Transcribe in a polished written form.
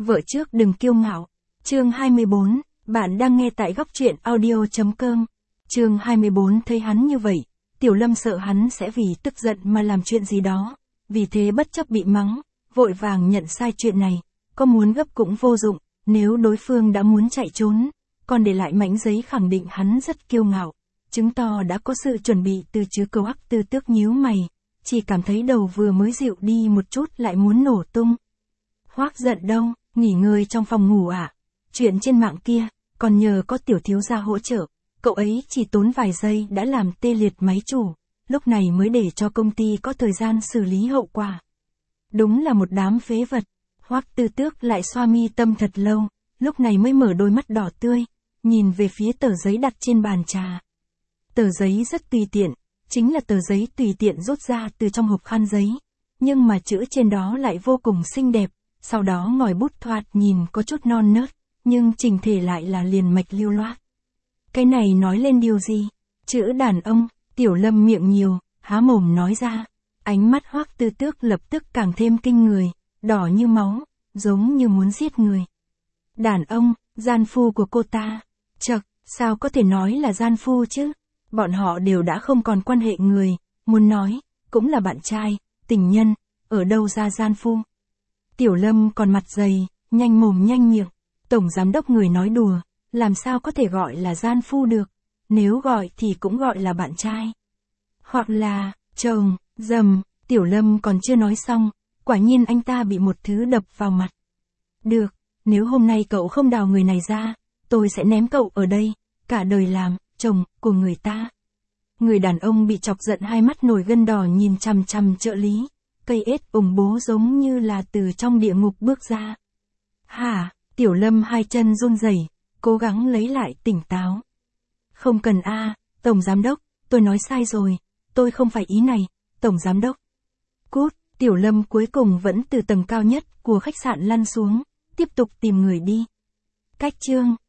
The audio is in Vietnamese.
Vợ trước đừng kiêu ngạo. Chương 24, bạn đang nghe tại góc truyện audio.com. Chương 24 thấy hắn như vậy, Tiểu Lâm sợ hắn sẽ vì tức giận mà làm chuyện gì đó, vì thế bất chấp bị mắng, vội vàng nhận sai chuyện này, có muốn gấp cũng vô dụng, nếu đối phương đã muốn chạy trốn, còn để lại mảnh giấy khẳng định hắn rất kiêu ngạo, chứng tỏ đã có sự chuẩn bị từ chứ. Câu Hắc Tư Tước nhíu mày, chỉ cảm thấy đầu vừa mới dịu đi một chút lại muốn nổ tung. Hoắc giận đâu, nghỉ ngơi trong phòng ngủ à? Chuyện trên mạng kia, còn nhờ có tiểu thiếu gia hỗ trợ, cậu ấy chỉ tốn vài giây đã làm tê liệt máy chủ, lúc này mới để cho công ty có thời gian xử lý hậu quả. Đúng là một đám phế vật. Hoắc Tư Tước lại xoa mi tâm thật lâu, lúc này mới mở đôi mắt đỏ tươi, nhìn về phía tờ giấy đặt trên bàn trà. Tờ giấy rất tùy tiện, chính là tờ giấy tùy tiện rút ra từ trong hộp khăn giấy, nhưng mà chữ trên đó lại vô cùng xinh đẹp, sau đó ngòi bút thoạt nhìn có chút non nớt, nhưng chỉnh thể lại là liền mạch lưu loát. Cái này nói lên điều gì? Chữ đàn ông. Tiểu Lâm miệng nhiều, há mồm nói ra. Ánh mắt Hoắc Tư Tước lập tức càng thêm kinh người, đỏ như máu, giống như muốn giết người. Đàn ông, gian phu của cô ta. Chậc, sao có thể nói là gian phu chứ? Bọn họ đều đã không còn quan hệ người, muốn nói, cũng là bạn trai, tình nhân, ở đâu ra gian phu. Tiểu Lâm còn mặt dày, nhanh mồm nhanh miệng. Tổng giám đốc người nói đùa, làm sao có thể gọi là gian phu được, nếu gọi thì cũng gọi là bạn trai. Hoặc là, chồng, dầm. Tiểu Lâm còn chưa nói xong, quả nhiên anh ta bị một thứ đập vào mặt. Được, nếu hôm nay cậu không đào người này ra, tôi sẽ ném cậu ở đây, cả đời làm chồng của người ta. Người đàn ông bị chọc giận hai mắt nổi gân đỏ nhìn chằm chằm trợ lý, cây ếch ủng bố giống như là từ trong địa ngục bước ra. Hả? Tiểu Lâm hai chân run rẩy, cố gắng lấy lại tỉnh táo. Không cần Tổng giám đốc, tôi nói sai rồi, tôi không phải ý này, tổng giám đốc. Cút. Tiểu Lâm cuối cùng vẫn từ tầng cao nhất của khách sạn lăn xuống, tiếp tục tìm người đi. Cách chương